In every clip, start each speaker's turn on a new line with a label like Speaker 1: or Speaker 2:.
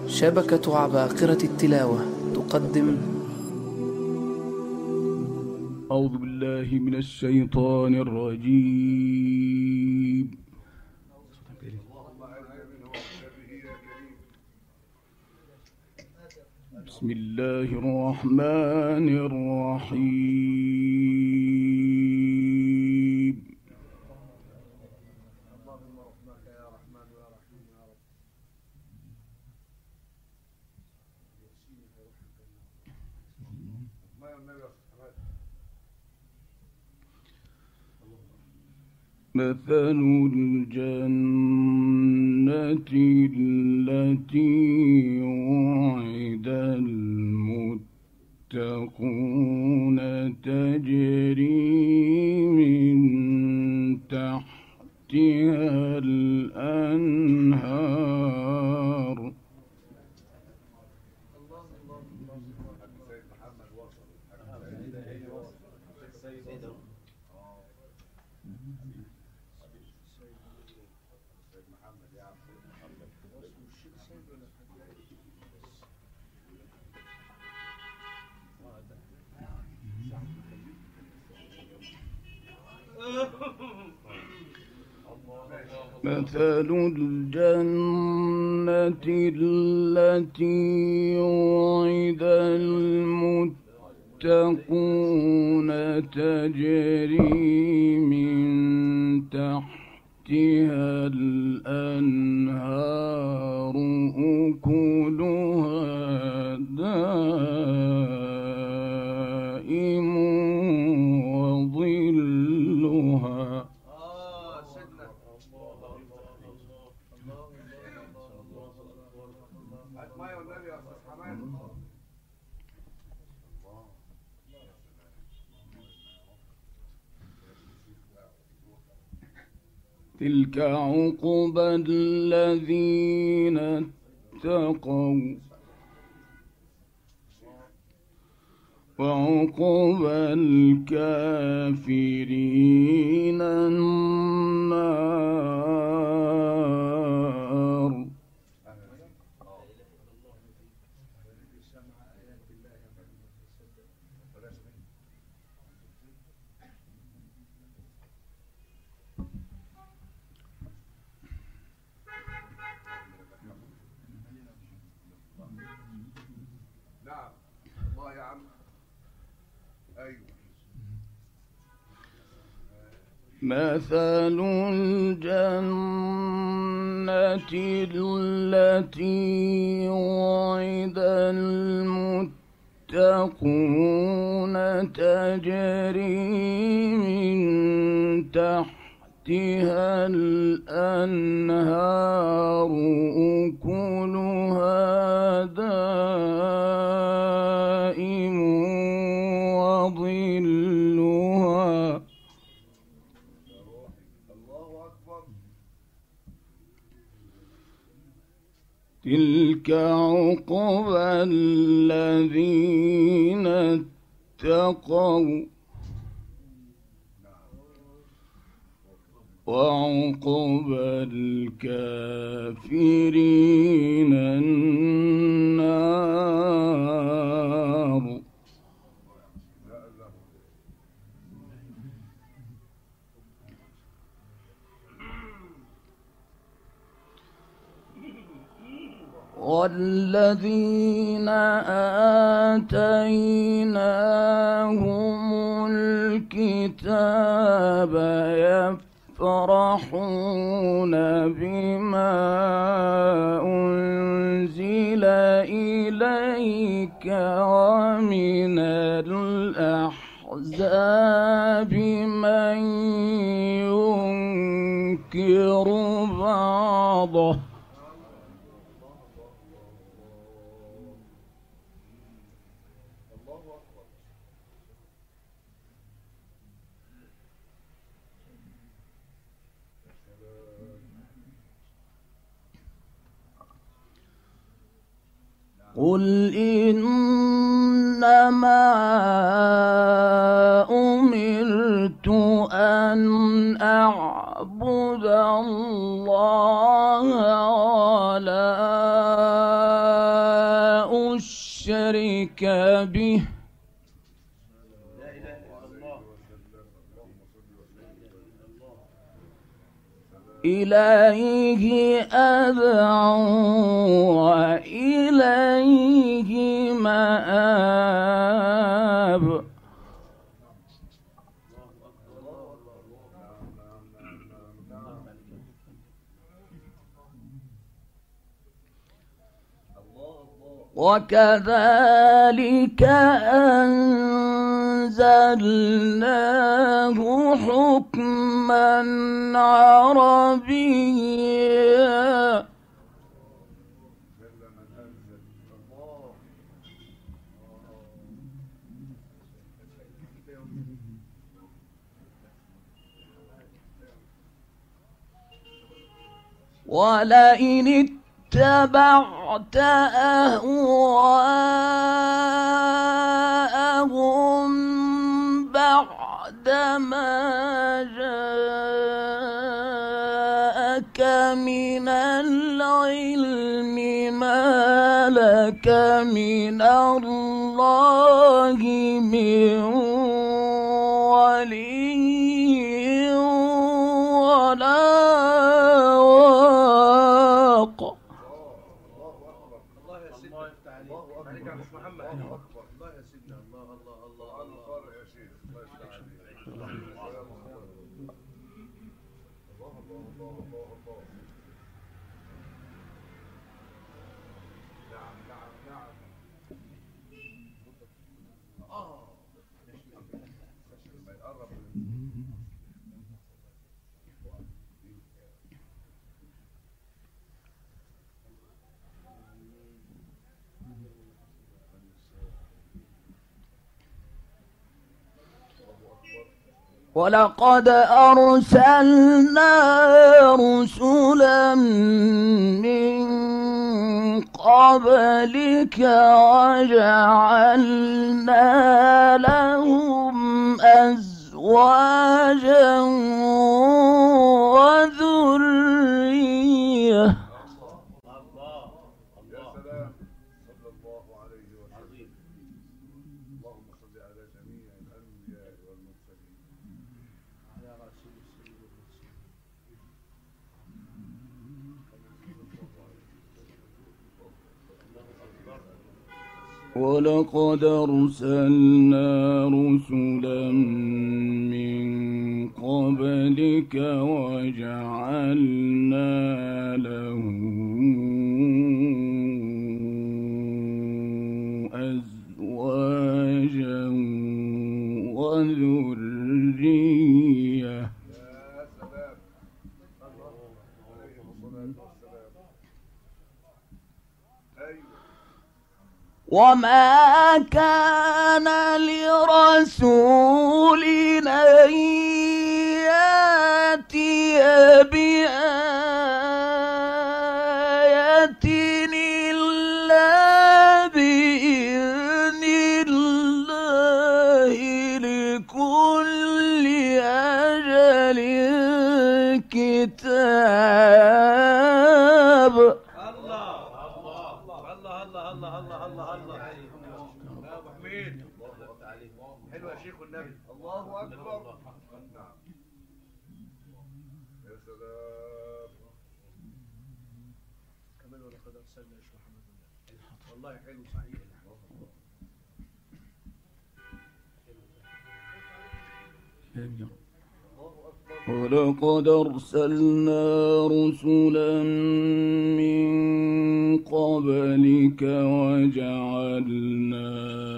Speaker 1: شبكة عباقرة التلاوة تقدم.
Speaker 2: أعوذ بالله من الشيطان الرجيم. بسم الله الرحمن الرحيم. مثل الجنة التي وعد المتقون تجري من تحتها الأنهار مثل الجنة التي وعد المتقون تجري من تحتها الأنهار أكلها دائم وظلها تلك عقبى الذين اتقوا وعقبى الكافرين النار. مثل الجنة التي وعد المتقون تجري من تحتها الأنهار أكلها دائم وظلها تلك عقبى الذين اتقوا وعقبى الكافرين النار. والذين آتيناهم الكتاب يفرحون بما أنزل إليك ومن الأحزاب من ينكر بعضه قل إنما أمرت أن أعبد الله ولا إليه أدعو وإليه مآب. وكذلك أنزلناه حكما عربيا ولئن اتبعت أهواءهم بعدما جاءك من العلم ما لك من الله من ولي ولا واق. ولقد أرسلنا رسلا من قبلك وجعلنا لهم أزواجا وذرية. ولقد أرسلنا رسلا من قبلك وجعلنا لهم أزواجا وذرية. وما كان لرسول أن يأتي بآية إلا بإذن الله لكل أجل كتاب.
Speaker 3: حلو يا شيخ النبي. الله أكبر. يا سلام. كمان ولقد أرسلنا يا شيخ محمد والله حلو صحيح.
Speaker 2: ولقد أرسلنا رسلا من قبلك وجعلنا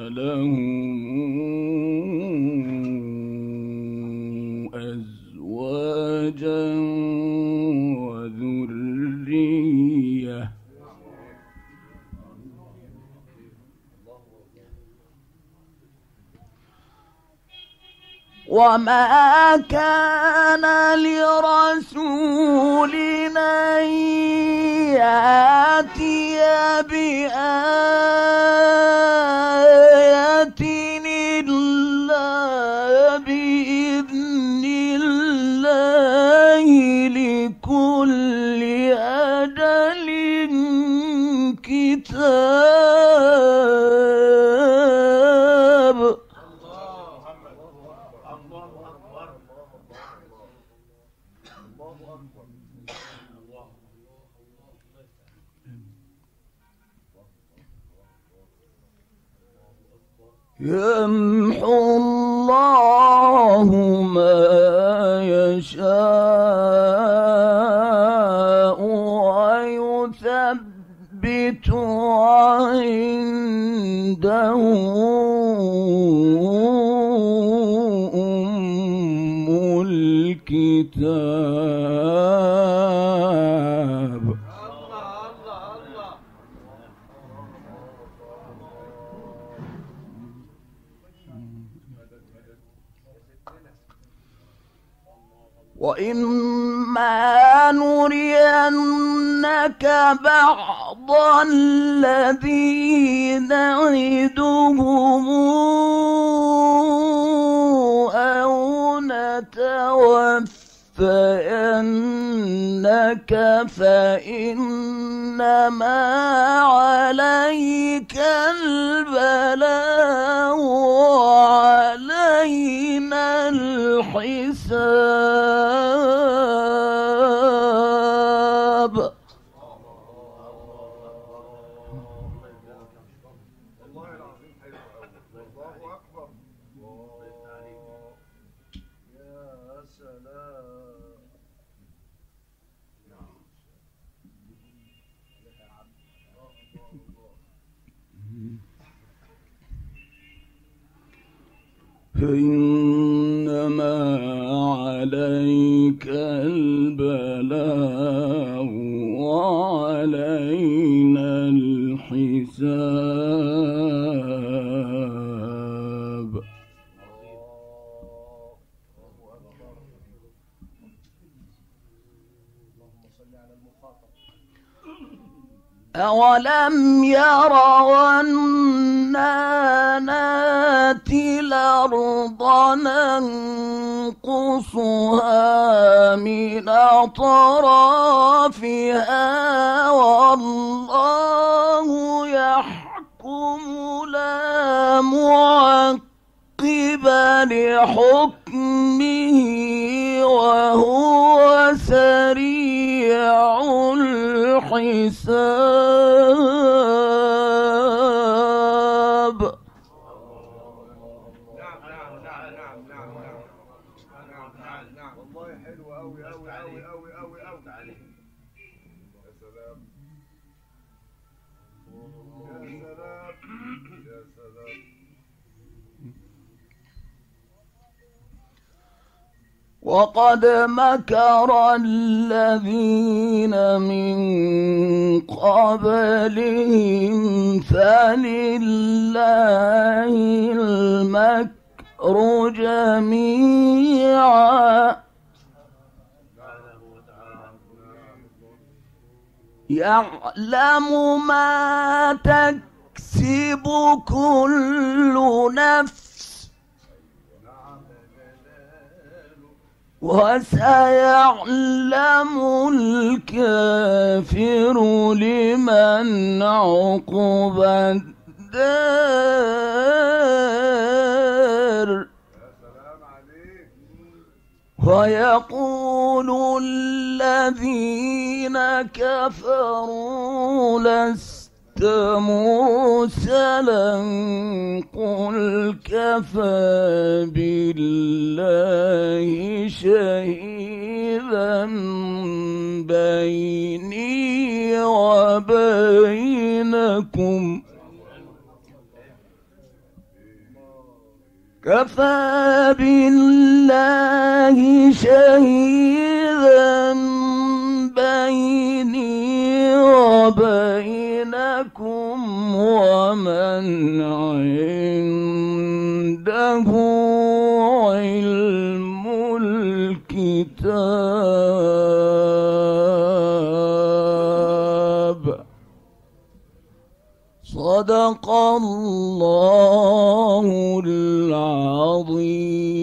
Speaker 2: لهم أزواجا وذرية. وما كان لرسول أن يأتي بآية إلا بإذن الله لكل أجل كتاب.
Speaker 3: الله أكبر.
Speaker 2: يمحو الله ما يشاء ويثبت وعنده أم الكتاب. وإما نرينك بعض الذي نعدهم أو نتوفينك فإنما عليك البلاغ وعلينا الحساب.
Speaker 3: والله العظيم حلو قوي. الله اكبر. يا سلام.
Speaker 2: إنما عليك البلاغ وعلينا الحساب. أولم يروا أنا ناتي الأرض ننقصها من أطرافها والله يحكم لا معقب لحكمه وهو سريع الحساب.
Speaker 3: نعم والله حلو قوي قوي قوي قوي قوي قوي. يا سلام يا سلام يا سلام.
Speaker 2: وقد مكر الذين من قبلهم فلله المكر جميعا يعلم ما تكسب كل نفس وسيعلم الكافر لمن عقبى الدار. ويقول الذين كفروا لست مرسلا قل كفى بالله شهيدا بيني وبينكم كفى بالله شهيدا بيني وبينكم ومن عنده علم الكتاب. صدق الله العظيم.